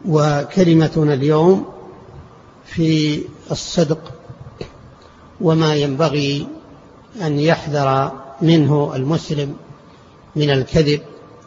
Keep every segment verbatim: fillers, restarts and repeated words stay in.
وكلمتنا اليوم في الصدق وما ينبغي أن يحذر منه المسلم من الكذب،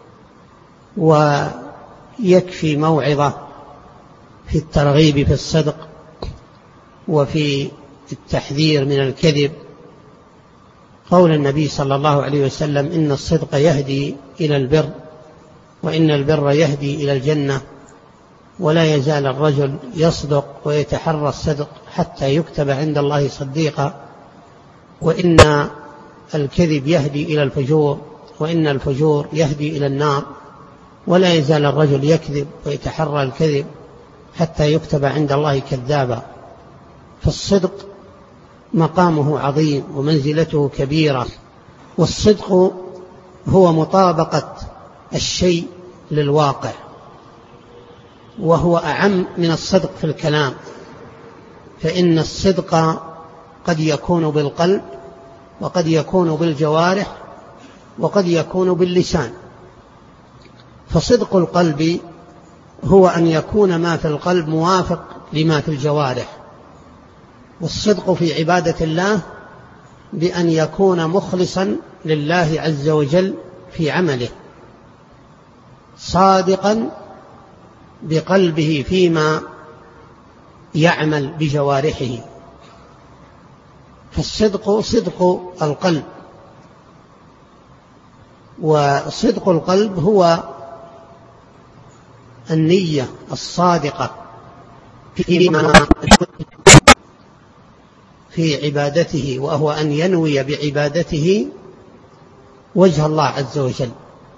ويكفي موعظة في الترغيب في الصدق وفي التحذير من الكذب قول النبي صلى الله عليه وسلم: إن الصدق يهدي إلى البر، وإن البر يهدي إلى الجنة، ولا يزال الرجل يصدق ويتحرى الصدق حتى يكتب عند الله صديقا، وإن الكذب يهدي إلى الفجور، وإن الفجور يهدي إلى النار، ولا يزال الرجل يكذب ويتحرى الكذب حتى يكتب عند الله كذابا. فالصدق مقامه عظيم ومنزلته كبيرة، والصدق هو مطابقة الشيء للواقع، وهو أعم من الصدق في الكلام، فإن الصدق قد يكون بالقلب، وقد يكون بالجوارح، وقد يكون باللسان. فصدق القلب هو أن يكون ما في القلب موافق لما في الجوارح، والصدق في عبادة الله بأن يكون مخلصا لله عز وجل في عمله، صادقا بقلبه فيما يعمل بجوارحه. فالصدق صدق القلب، وصدق القلب هو النية الصادقة فيما في عبادته، وهو أن ينوي بعبادته وجه الله عز وجل.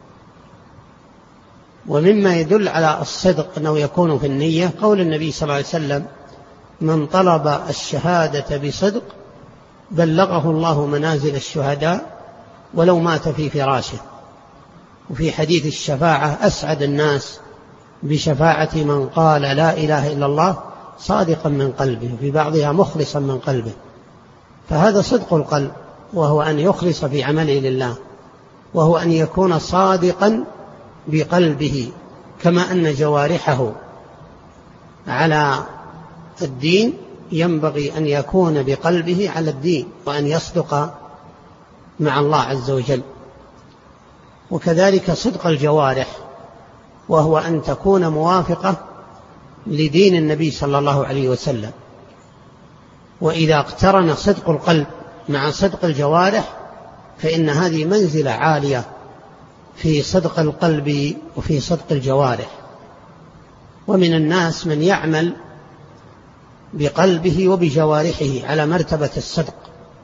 ومما يدل على الصدق أنه يكون في النية قول النبي صلى الله عليه وسلم: من طلب الشهادة بصدق بلغه الله منازل الشهداء ولو مات في فراشه. وفي حديث الشفاعة: أسعد الناس بشفاعة من قال لا إله إلا الله صادقا من قلبه، في بعضها مخلصا من قلبه. فهذا صدق القلب، وهو أن يخلص في عمله لله، وهو أن يكون صادقا بقلبه، كما أن جوارحه على الدين ينبغي أن يكون بقلبه على الدين، وأن يصدق مع الله عز وجل. وكذلك صدق الجوارح، وهو أن تكون موافقة لدين النبي صلى الله عليه وسلم. وإذا اقترن صدق القلب مع صدق الجوارح فإن هذه منزلة عالية في صدق القلب وفي صدق الجوارح. ومن الناس من يعمل بقلبه وبجوارحه على مرتبة الصدق،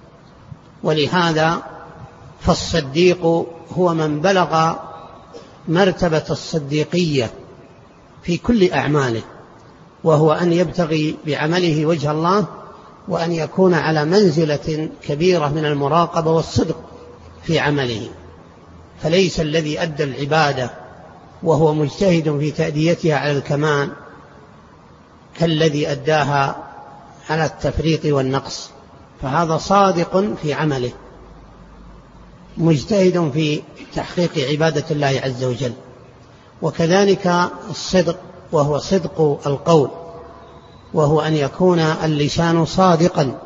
ولهذا فالصديق هو من بلغ مرتبة الصديقية في كل أعماله، وهو أن يبتغي بعمله وجه الله، وأن يكون على منزلة كبيرة من المراقبة والصدق في عمله. فليس الذي أدى العبادة وهو مجتهد في تأديتها على الكمال كالذي أداها على التفريط والنقص، فهذا صادق في عمله مجتهد في تحقيق عبادة الله عز وجل. وكذلك الصدق وهو صدق القول، وهو أن يكون اللسان صادقا.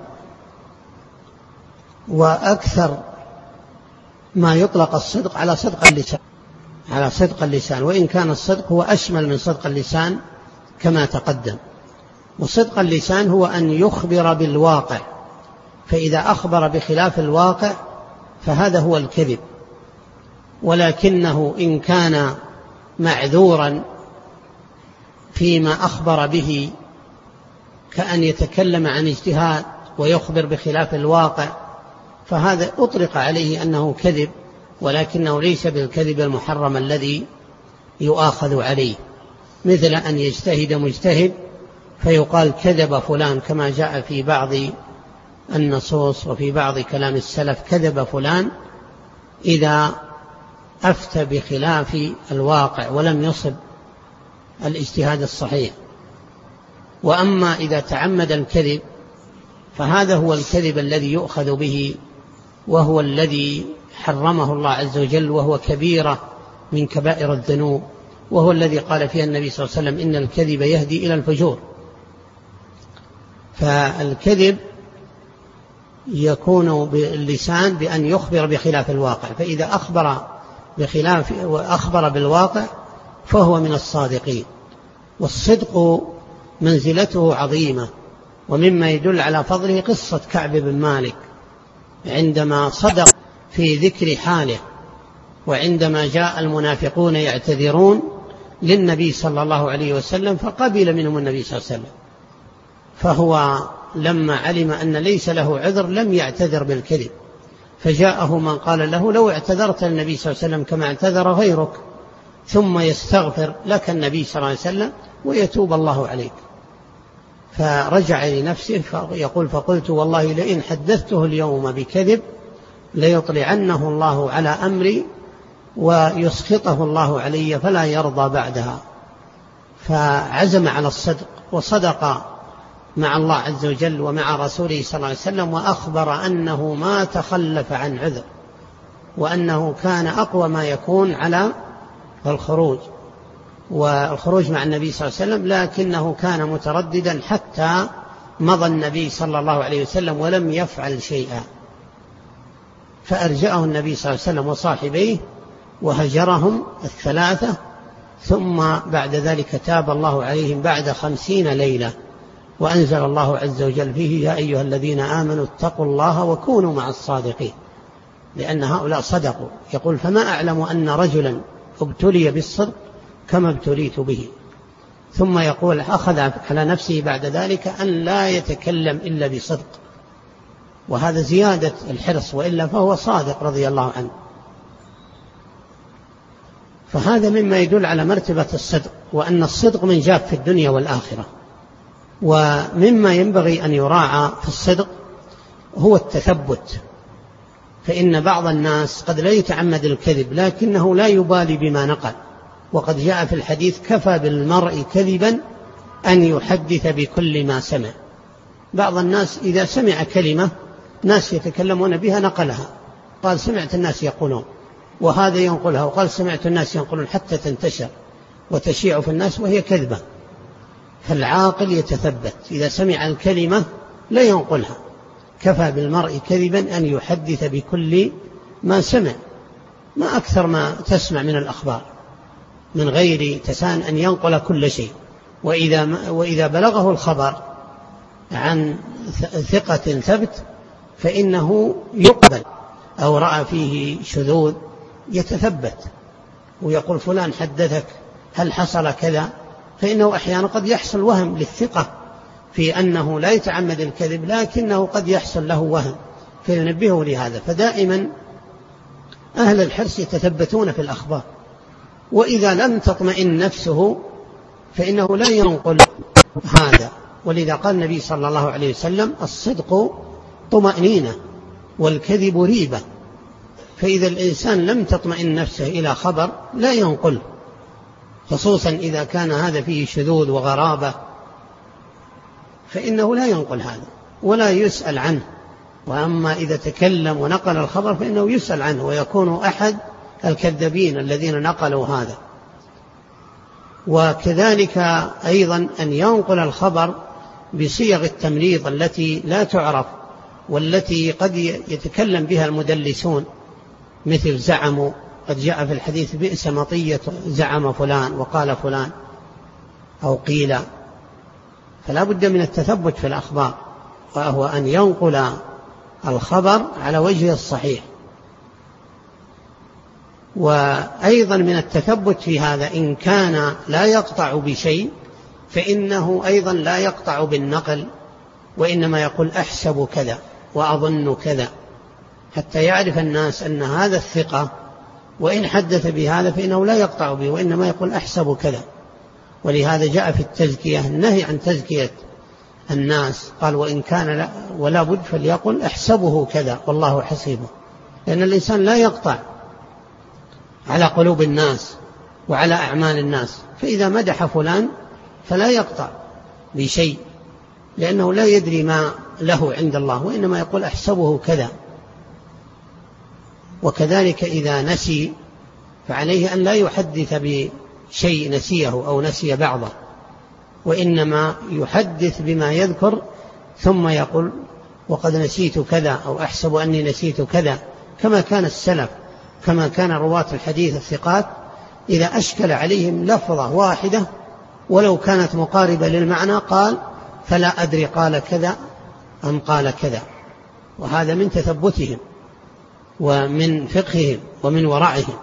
وأكثر ما يطلق الصدق على صدق اللسان على صدق اللسان وإن كان الصدق هو أشمل من صدق اللسان كما تقدم. وصدق اللسان هو أن يخبر بالواقع، فإذا أخبر بخلاف الواقع فهذا هو الكذب. ولكنه إن كان معذورا فيما أخبر به، كأن يتكلم عن اجتهاد ويخبر بخلاف الواقع، فهذا أطلق عليه أنه كذب، ولكنه ليس بالكذب المحرم الذي يؤاخذ عليه، مثل أن يجتهد مجتهد فيقال كذب فلان، كما جاء في بعض النصوص وفي بعض كلام السلف: كذب فلان إذا أفتى بخلاف الواقع ولم يصب الاجتهاد الصحيح. وأما إذا تعمد الكذب فهذا هو الكذب الذي يؤخذ به، وهو الذي حرمه الله عز وجل، وهو كبيرة من كبائر الذنوب، وهو الذي قال فيه النبي صلى الله عليه وسلم إن الكذب يهدي إلى الفجور. فالكذب يكون باللسان بأن يخبر بخلاف الواقع، فإذا أخبر بخلاف وأخبر بالواقع فهو من الصادقين. والصدق منزلته عظيمة، ومما يدل على فضله قصة كعب بن مالك عندما صدق في ذكر حاله، وعندما جاء المنافقون يعتذرون للنبي صلى الله عليه وسلم فقبل منهم النبي صلى الله عليه وسلم، فهو لما علم أن ليس له عذر لم يعتذر بالكذب، فجاءه من قال له لو اعتذرت للنبي صلى الله عليه وسلم كما اعتذر غيرك ثم يستغفر لك النبي صلى الله عليه وسلم ويتوب الله عليك. فرجع لنفسه فيقول فقلت والله لئن حدثته اليوم بكذب ليطلعنه الله على أمري ويسخطه الله علي فلا يرضى بعدها. فعزم على الصدق وصدق مع الله عز وجل ومع رسوله صلى الله عليه وسلم، وأخبر أنه ما تخلف عن عذر، وأنه كان أقوى ما يكون على الخروج والخروج مع النبي صلى الله عليه وسلم، لكنه كان مترددا حتى مضى النبي صلى الله عليه وسلم ولم يفعل شيئا، فأرجأه النبي صلى الله عليه وسلم وصاحبيه وهجرهم الثلاثة، ثم بعد ذلك تاب الله عليهم بعد خمسين ليلة، وأنزل الله عز وجل فيه يا أيها الذين آمنوا اتقوا الله وكونوا مع الصادقين، لأن هؤلاء صدقوا. يقول فما أعلم أن رجلا ابتلي بالصدق كما ابتليت به. ثم يقول أخذ على نفسه بعد ذلك أن لا يتكلم إلا بصدق، وهذا زيادة الحرص، وإلا فهو صادق رضي الله عنه. فهذا مما يدل على مرتبة الصدق، وأن الصدق من جاب في الدنيا والآخرة. ومما ينبغي أن يراعى في الصدق هو التثبت، فإن بعض الناس قد لا يتعمد الكذب لكنه لا يبالي بما نقل، وقد جاء في الحديث كفى بالمرء كذبا أن يحدث بكل ما سمع. بعض الناس إذا سمع كلمة ناس يتكلمون بها نقلها، قال سمعت الناس يقولون، وهذا ينقلها وقال سمعت الناس ينقلون، حتى تنتشر وتشيع في الناس وهي كذبة. فالعاقل يتثبت، إذا سمع الكلمة لا ينقلها. كفى بالمرء كذبا أن يحدث بكل ما سمع، ما أكثر ما تسمع من الأخبار من غير تسان أن ينقل كل شيء. وإذا, وإذا بلغه الخبر عن ثقة ثبت فإنه يقبل، أو رأى فيه شذوذ يتثبت ويقول فلان حدثك هل حصل كذا، فإنه أحيانا قد يحصل وهم للثقة في أنه لا يتعمد الكذب، لكنه قد يحصل له وهم فينبهه لهذا. فدائما أهل الحرص يتثبتون في الأخبار، وإذا لم تطمئن نفسه فإنه لا ينقل هذا. ولذا قال النبي صلى الله عليه وسلم الصدق طمأنينة والكذب ريبة. فإذا الإنسان لم تطمئن نفسه إلى خبر لا ينقل، خصوصا إذا كان هذا فيه شذوذ وغرابة، فإنه لا ينقل هذا ولا يسأل عنه. وأما إذا تكلم ونقل الخبر فإنه يسأل عنه، ويكون أحد الكذابين الذين نقلوا هذا. وكذلك أيضا أن ينقل الخبر بصيغ التمريض التي لا تعرف، والتي قد يتكلم بها المدلسون، مثل زعموا، قد جاء في الحديث بئس مطية زعم فلان وقال فلان أو قيل. فلا بد من التثبت في الأخبار، وهو أن ينقل الخبر على وجه الصحيح. وأيضا من التثبت في هذا إن كان لا يقطع بشيء فإنه أيضا لا يقطع بالنقل، وإنما يقول أحسب كذا وأظن كذا، حتى يعرف الناس أن هذا الثقة وإن حدث بهذا فإنه لا يقطع به، وإنما يقول أحسب كذا. ولهذا جاء في التزكية النهي عن تزكية الناس، قال وإن كان لا ولا بد فليقل أحسبه كذا والله حسيبه، لأن الإنسان لا يقطع على قلوب الناس وعلى أعمال الناس. فإذا مدح فلان فلا يقطع بشيء، لأنه لا يدري ما له عند الله، وإنما يقول أحسبه كذا. وكذلك إذا نسي فعليه أن لا يحدث شيء نسيه أو نسي بعضه، وإنما يحدث بما يذكر ثم يقول وقد نسيت كذا أو أحسب أني نسيت كذا، كما كان السلف، كما كان رواة الحديث الثقات إذا أشكل عليهم لفظة واحدة ولو كانت مقاربة للمعنى قال فلا أدري قال كذا أم قال كذا. وهذا من تثبتهم ومن فقههم ومن ورعهم.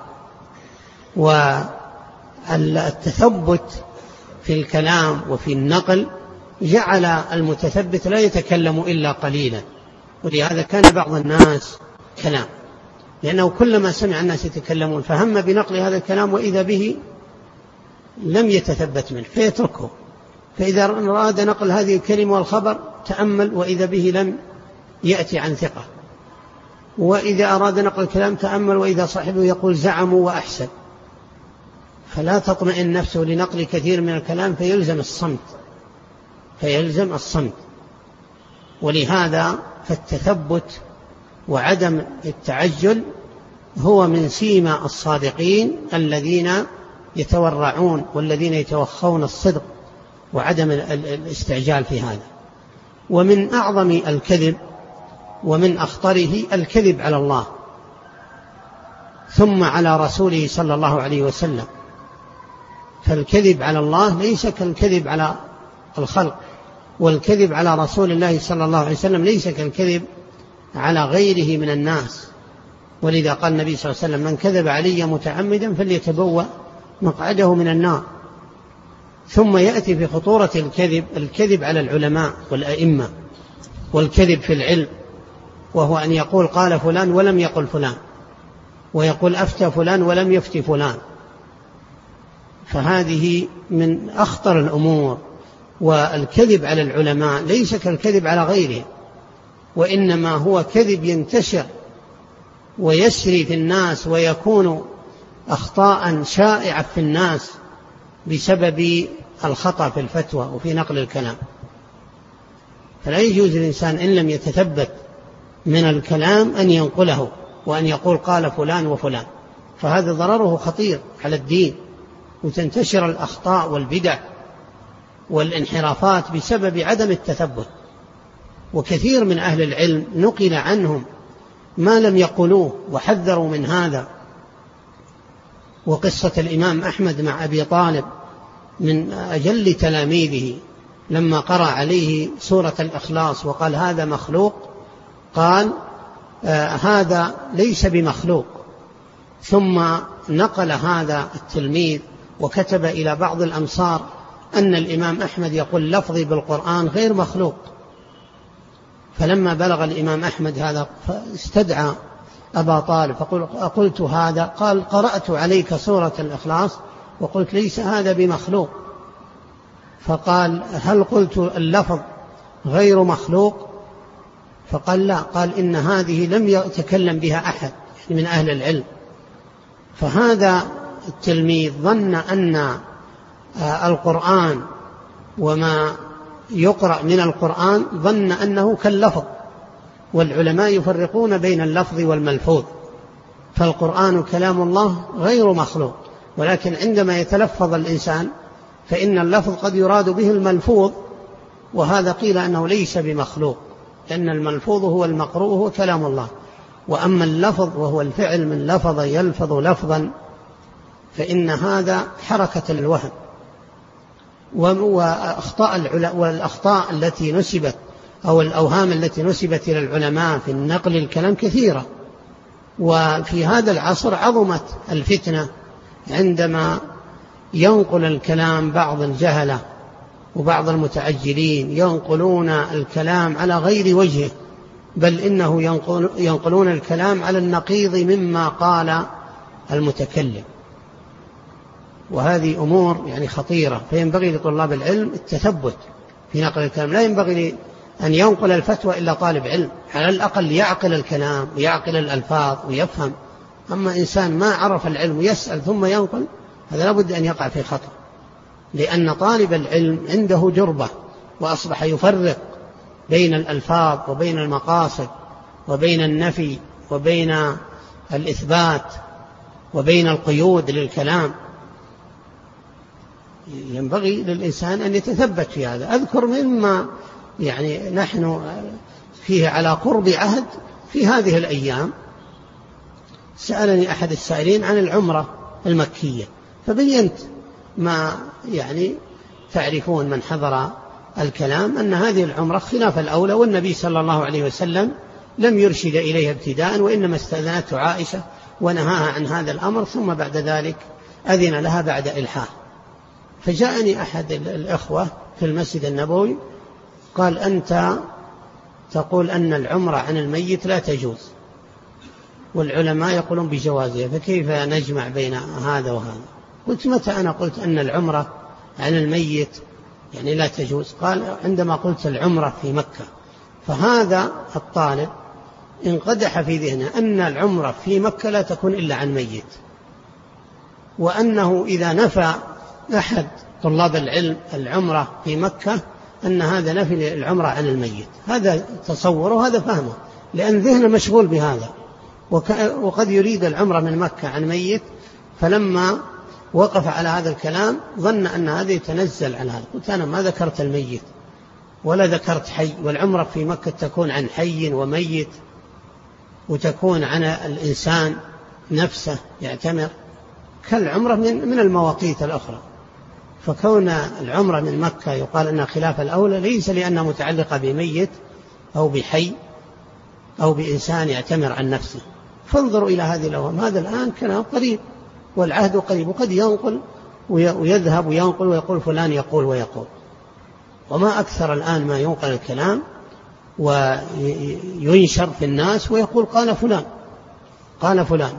والتثبت في الكلام وفي النقل جعل المتثبت لا يتكلم إلا قليلا، ولهذا كان بعض الناس كلام، لأنه كلما سمع الناس يتكلمون فهم بنقل هذا الكلام وإذا به لم يتثبت منه فيتركه، فإذا أراد نقل هذه الكلمة والخبر تأمل وإذا به لم يأتي عن ثقة، وإذا أراد نقل الكلام تأمل وإذا صاحبه يقول زعموا وأحسن، فلا تطمئن نفسه لنقل كثير من الكلام فيلزم الصمت فيلزم الصمت. ولهذا فالتثبت وعدم التعجل هو من سيما الصادقين الذين يتورعون والذين يتوخون الصدق وعدم الاستعجال في هذا. ومن أعظم الكذب ومن أخطره الكذب على الله ثم على رسوله صلى الله عليه وسلم. فالكذب على الله ليس كالكذب على الخلق، والكذب على رسول الله صلى الله عليه وسلم ليس كالكذب على غيره من الناس. ولذا قال النبي صلى الله عليه وسلم من كذب علي متعمدا فليتبوأ مقعده من النار. ثم يأتي في خطورة الكذب الكذب على العلماء والأئمة، والكذب في العلم، وهو أن يقول قال فلان ولم يقل فلان، ويقول أفتى فلان ولم يفتي فلان، فهذه من أخطر الأمور. والكذب على العلماء ليس كالكذب على غيره، وإنما هو كذب ينتشر ويسري في الناس ويكون أخطاء شائعة في الناس بسبب الخطأ في الفتوى وفي نقل الكلام. فلا يجوز للإنسان إن لم يتثبت من الكلام أن ينقله وأن يقول قال فلان وفلان، فهذا ضرره خطير على الدين، وتنتشر الأخطاء والبدع والانحرافات بسبب عدم التثبت. وكثير من أهل العلم نقل عنهم ما لم يقولوه وحذروا من هذا. وقصة الإمام أحمد مع أبي طالب من أجل تلاميذه لما قرأ عليه سورة الإخلاص وقال هذا مخلوق، قال آه هذا ليس بمخلوق. ثم نقل هذا التلميذ وكتب إلى بعض الأمصار أن الإمام أحمد يقول لفظي بالقرآن غير مخلوق. فلما بلغ الإمام أحمد هذا استدعى أبا طالب فقل أقلت هذا؟ قال قرأت عليك سورة الإخلاص وقلت ليس هذا بمخلوق. فقال هل قلت اللفظ غير مخلوق؟ فقال لا. قال إن هذه لم يتكلم بها أحد من أهل العلم. فهذا التلميذ ظن أن القرآن وما يقرأ من القرآن ظن أنه كاللفظ، والعلماء يفرقون بين اللفظ والملفوظ، فالقرآن كلام الله غير مخلوق، ولكن عندما يتلفظ الإنسان فإن اللفظ قد يراد به الملفوظ، وهذا قيل أنه ليس بمخلوق، لأن الملفوظ هو المقروء هو كلام الله. وأما اللفظ وهو الفعل من لفظ يلفظ لفظا فإن هذا حركة الوهم. وأخطاء والأخطاء التي نسبت أو الأوهام التي نسبت إلى العلماء في النقل الكلام كثيرة. وفي هذا العصر عظمت الفتنة عندما ينقل الكلام بعض الجهلة وبعض المتعجلين ينقلون الكلام على غير وجهه، بل إنه ينقل ينقلون الكلام على النقيض مما قال المتكلم. وهذه أمور يعني خطيرة، فينبغي لطلاب العلم التثبت في نقل الكلام. لا ينبغي أن ينقل الفتوى إلا طالب علم، على الأقل يعقل الكلام ويعقل الألفاظ ويفهم. أما إنسان ما عرف العلم ويسأل ثم ينقل، هذا لابد أن يقع في خطأ، لأن طالب العلم عنده جربة وأصبح يفرق بين الألفاظ وبين المقاصد وبين النفي وبين الإثبات وبين القيود للكلام. ينبغي للإنسان أن يتثبت في هذا. أذكر مما يعني نحن فيه على قرب عهد في هذه الأيام، سألني أحد السائلين عن العمرة المكية، فبينت ما يعني تعرفون من حضر الكلام أن هذه العمرة خلاف الأولى، والنبي صلى الله عليه وسلم لم يرشد إليها ابتداء، وإنما استأذنته عائشة ونهاها عن هذا الأمر، ثم بعد ذلك أذن لها بعد إلحاح. فجاءني أحد الأخوة في المسجد النبوي قال: أنت تقول أن العمرة عن الميت لا تجوز، والعلماء يقولون بجوازها، فكيف نجمع بين هذا وهذا؟ قلت: متى أنا قلت أن العمرة عن الميت يعني لا تجوز؟ قال: عندما قلت العمرة في مكة. فهذا الطالب انقدح في ذهنه أن العمرة في مكة لا تكون إلا عن ميت، وأنه إذا نفى أحد طلاب العلم العمرة في مكة أن هذا نفي العمرة عن الميت. هذا تصوره وهذا فهمه، لأن ذهنه مشغول بهذا، وقد يريد العمرة من مكة عن ميت، فلما وقف على هذا الكلام ظن أن هذا يتنزل عن هذا. قلت: أنا ما ذكرت الميت ولا ذكرت حي، والعمرة في مكة تكون عن حي وميت، وتكون عن الإنسان نفسه يعتمر كالعمرة من من المواقيت الأخرى. فكون العمرة من مكة يقال أنها خلاف الأولى ليس لأنها متعلقة بميت أو بحي أو بإنسان يعتمر عن نفسه. فانظروا إلى هذه الأوهام. هذا الآن كلام قريب والعهد قريب، وقد ينقل ويذهب وينقل ويقول فلان يقول ويقول، وما أكثر الآن ما ينقل الكلام وينشر في الناس ويقول قال فلان قال فلان.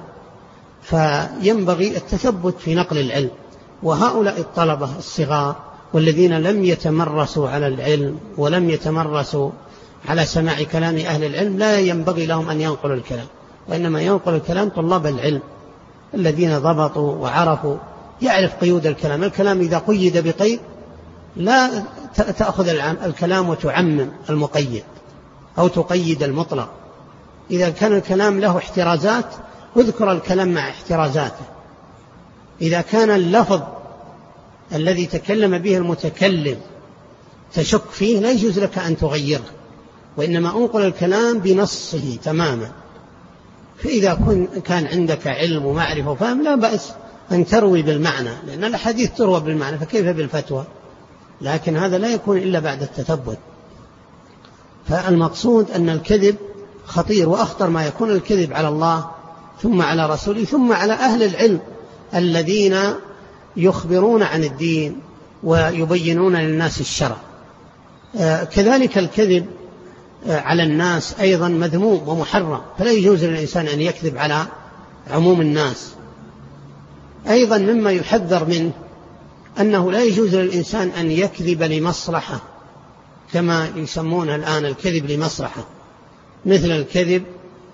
فينبغي التثبت في نقل العلم. وهؤلاء الطلبة الصغار والذين لم يتمرسوا على العلم ولم يتمرسوا على سماع كلام أهل العلم لا ينبغي لهم أن ينقلوا الكلام، وإنما ينقل الكلام طلاب العلم الذين ضبطوا وعرفوا، يعرف قيود الكلام. الكلام إذا قيد بقيد لا تأخذ الكلام وتعمم المقيد أو تقيد المطلق. إذا كان الكلام له احترازات اذكر الكلام مع احترازاته. إذا كان اللفظ الذي تكلم به المتكلم تشك فيه لا يجوز لك أن تغيره، وإنما أنقل الكلام بنصه تماما. فإذا كان عندك علم ومعرفة وفهم لا بأس أن تروي بالمعنى، لأن الحديث تروى بالمعنى، فكيف بالفتوى؟ لكن هذا لا يكون إلا بعد التثبت. فالمقصود أن الكذب خطير، وأخطر ما يكون الكذب على الله ثم على رسوله ثم على أهل العلم الذين يخبرون عن الدين ويبينون للناس الشرع. كذلك الكذب على الناس أيضا مذموم ومحرم، فلا يجوز للإنسان أن يكذب على عموم الناس. أيضا مما يحذر منه أنه لا يجوز للإنسان أن يكذب لمصلحة، كما يسمونها الآن الكذب لمصلحة، مثل الكذب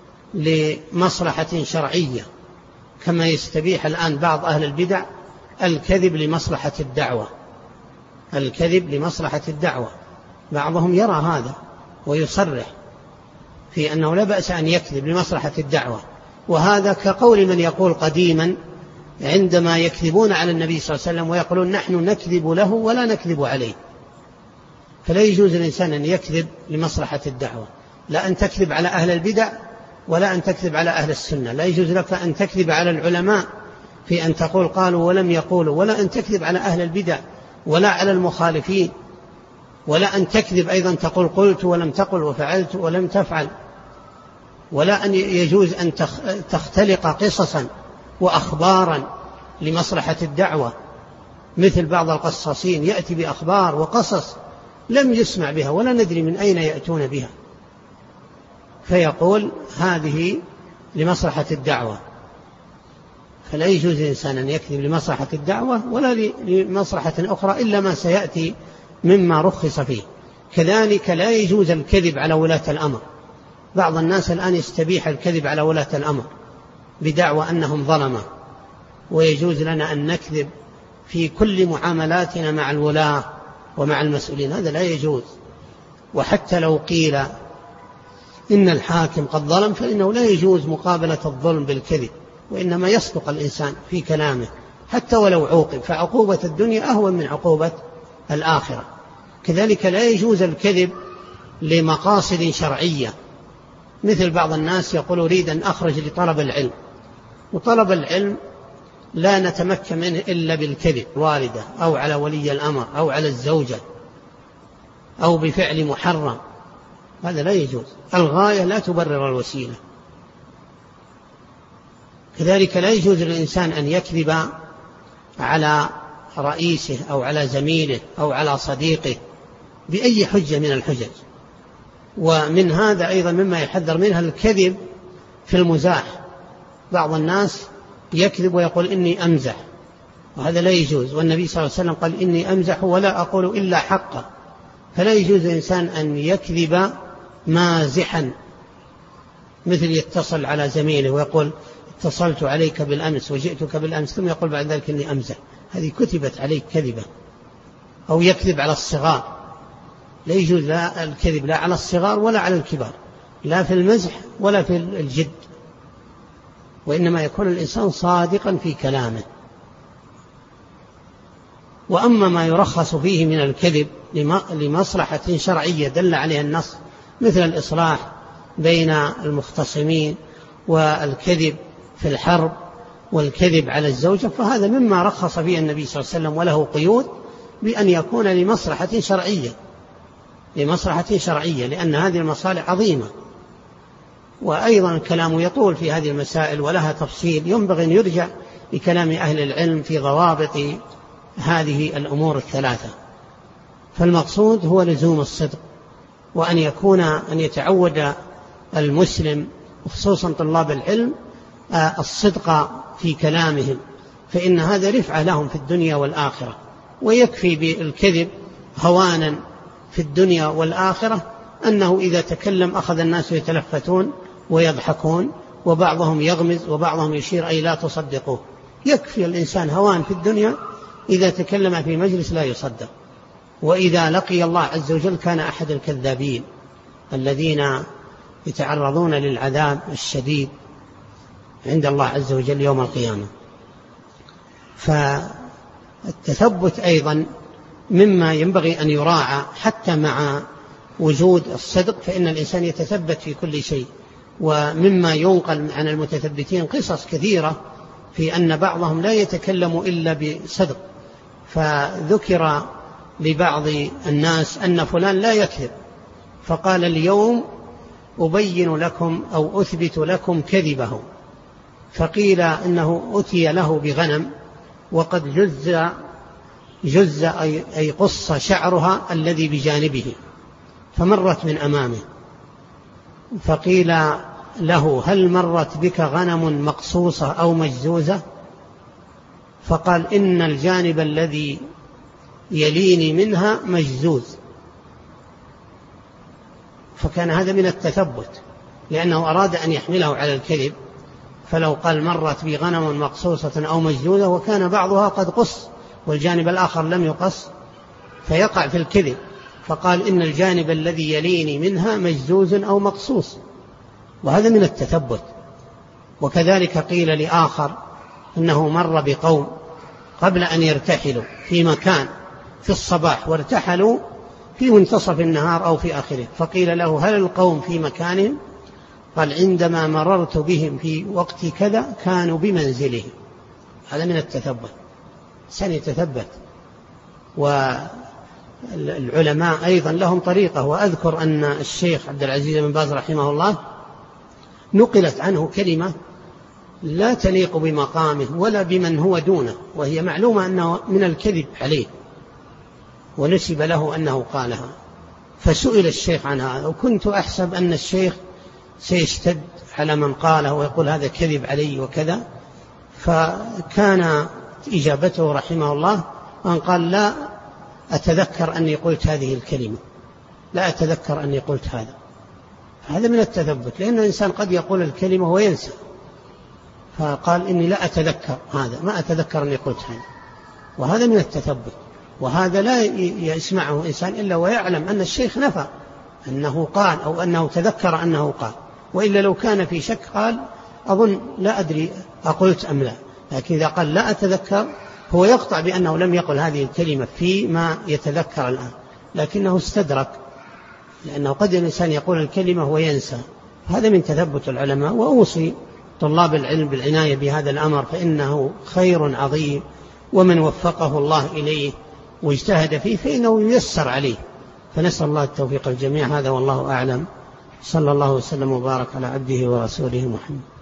لمصلحة شرعية، كما يستبيح الآن بعض أهل البدع الكذب لمصلحة الدعوة. الكذب لمصلحة الدعوة بعضهم يرى هذا ويصرح في أنه لا بأس أن يكذب لمصلحة الدعوة، وهذا كقول من يقول قديما عندما يكذبون على النبي صلى الله عليه وسلم ويقولون نحن نكذب له ولا نكذب عليه. فلا يجوز الإنسان أن يكذب لمصلحة الدعوة، لا أن تكذب على أهل البدع ولا أن تكذب على أهل السنة. لا يجوز لك أن تكذب على العلماء في أن تقول قالوا ولم يقولوا، ولا أن تكذب على أهل البدع ولا على المخالفين، ولا أن تكذب أيضا تقول قلت ولم تقل وفعلت ولم تفعل، ولا أن يجوز أن تختلق قصصا وأخبارا لمصلحة الدعوة، مثل بعض القصاصين يأتي بأخبار وقصص لم يسمع بها ولا ندري من أين يأتون بها، فيقول هذه لمصلحة الدعوة. فلا يجوز الإنسان أن يكذب لمصلحة الدعوة ولا لمصلحة أخرى إلا ما سيأتي مما رخص فيه. كذلك لا يجوز الكذب على ولاة الأمر. بعض الناس الآن يستبيح الكذب على ولاة الأمر بدعوى أنهم ظلمة، ويجوز لنا أن نكذب في كل معاملاتنا مع الولاة ومع المسؤولين، هذا لا يجوز. وحتى لو قيل إن الحاكم قد ظلم فإنه لا يجوز مقابلة الظلم بالكذب، وإنما يصدق الإنسان في كلامه حتى ولو عوقب، فعقوبة الدنيا أهون من عقوبة الآخرة. كذلك لا يجوز الكذب لمقاصد شرعية، مثل بعض الناس يقول أريد أن أخرج لطلب العلم، وطلب العلم لا نتمكن منه إلا بالكذب، والدة أو على ولي الأمر أو على الزوجة أو بفعل محرم، هذا لا يجوز. الغاية لا تبرر الوسيلة. كذلك لا يجوز للإنسان أن يكذب على رئيسه أو على زميله أو على صديقه بأي حجة من الحجج. ومن هذا أيضا مما يحذر منها الكذب في المزاح. بعض الناس يكذب ويقول إني أمزح، وهذا لا يجوز، والنبي صلى الله عليه وسلم قال إني أمزح ولا أقول إلا حقا. فلا يجوز للإنسان أن يكذب مازحا، مثل يتصل على زميله ويقول اتصلت عليك بالأمس وجئتك بالأمس، ثم يقول بعد ذلك إني أمزح، هذه كتبت عليك كذبة. أو يكذب على الصغار، لا يجوز لا الكذب لا على الصغار ولا على الكبار، لا في المزح ولا في الجد، وإنما يكون الإنسان صادقا في كلامه. وأما ما يرخص فيه من الكذب لمصلحة شرعية دل عليها النص، مثل الإصلاح بين المختصمين والكذب في الحرب والكذب على الزوجة، فهذا مما رخص فيه النبي صلى الله عليه وسلم، وله قيود بأن يكون لمصلحة شرعية لمصلحة شرعية لأن هذه المصالح عظيمة. وأيضا الكلام يطول في هذه المسائل ولها تفصيل، ينبغي أن يرجع لكلام أهل العلم في ضوابط هذه الأمور الثلاثة. فالمقصود هو لزوم الصدق، وأن يكون أن يتعود المسلم وخصوصا طلاب العلم الصدق في كلامهم، فإن هذا رفعة لهم في الدنيا والآخرة. ويكفي بالكذب هوانا في الدنيا والآخرة أنه إذا تكلم أخذ الناس يتلفتون ويضحكون، وبعضهم يغمز وبعضهم يشير أي لا تصدقوه. يكفي الإنسان هوان في الدنيا إذا تكلم في مجلس لا يصدق، وإذا لقي الله عز وجل كان أحد الكذابين الذين يتعرضون للعذاب الشديد عند الله عز وجل يوم القيامة. فالتثبت أيضا مما ينبغي أن يراعى حتى مع وجود الصدق، فإن الإنسان يتثبت في كل شيء. ومما ينقل عن المتثبتين قصص كثيرة في أن بعضهم لا يتكلم إلا بصدق، فذكر لبعض الناس أن فلان لا يكذب، فقال اليوم أبين لكم أو أثبت لكم كذبه، فقيل إنه أتي له بغنم وقد جز جز أي قص شعرها الذي بجانبه، فمرت من أمامه، فقيل له هل مرت بك غنم مقصوصة أو مجزوزة؟ فقال إن الجانب الذي يليني منها مجزوز. فكان هذا من التثبت، لأنه أراد أن يحمله على الكذب، فلو قال مرت بغنم مقصوصة أو مجزوزة وكان بعضها قد قص والجانب الآخر لم يقص فيقع في الكذب، فقال إن الجانب الذي يليني منها مجزوز أو مقصوص، وهذا من التثبت. وكذلك قيل لآخر أنه مر بقوم قبل أن يرتحلوا في مكان في الصباح وارتحلوا في منتصف النهار أو في آخره، فقيل له هل القوم في مكانهم؟ قال عندما مررت بهم في وقت كذا كانوا بمنزلهم. هذا من التثبت، سنتثبت. والعلماء أيضا لهم طريقة، وأذكر أن الشيخ عبد العزيز بن باز رحمه الله نقلت عنه كلمة لا تليق بمقامه ولا بمن هو دونه، وهي معلومة أنه من الكذب عليه، ونسب له أنه قالها، فسئل الشيخ عنها، وكنت أحسب أن الشيخ سيشتد على من قاله ويقول هذا كذب علي وكذا، فكان إجابته رحمه الله أن قال لا أتذكر أني قلت هذه الكلمة، لا أتذكر أني قلت هذا. هذا من التثبت، لأن الإنسان قد يقول الكلمة وينسى، فقال إني لا أتذكر هذا، ما أتذكر أني قلت هذا، وهذا من التثبت. وهذا لا يسمعه إنسان إلا ويعلم أن الشيخ نفى أنه قال أو أنه تذكر أنه قال، وإلا لو كان في شك قال أظن لا أدري أقلت أم لا، لكن إذا قال لا أتذكر هو يقطع بأنه لم يقل هذه الكلمة فيما يتذكر الآن، لكنه استدرك، لأنه قد الإنسان يقول الكلمة وينسى. هذا من تثبت العلماء. وأوصي طلاب العلم بالعناية بهذا الأمر، فإنه خير عظيم، ومن وفقه الله إليه واجتهد فيه فإنه ييسر عليه. فنسأل الله التوفيق الجميع. هذا والله أعلم. صلى الله وسلم وبارك على عبده ورسوله محمد.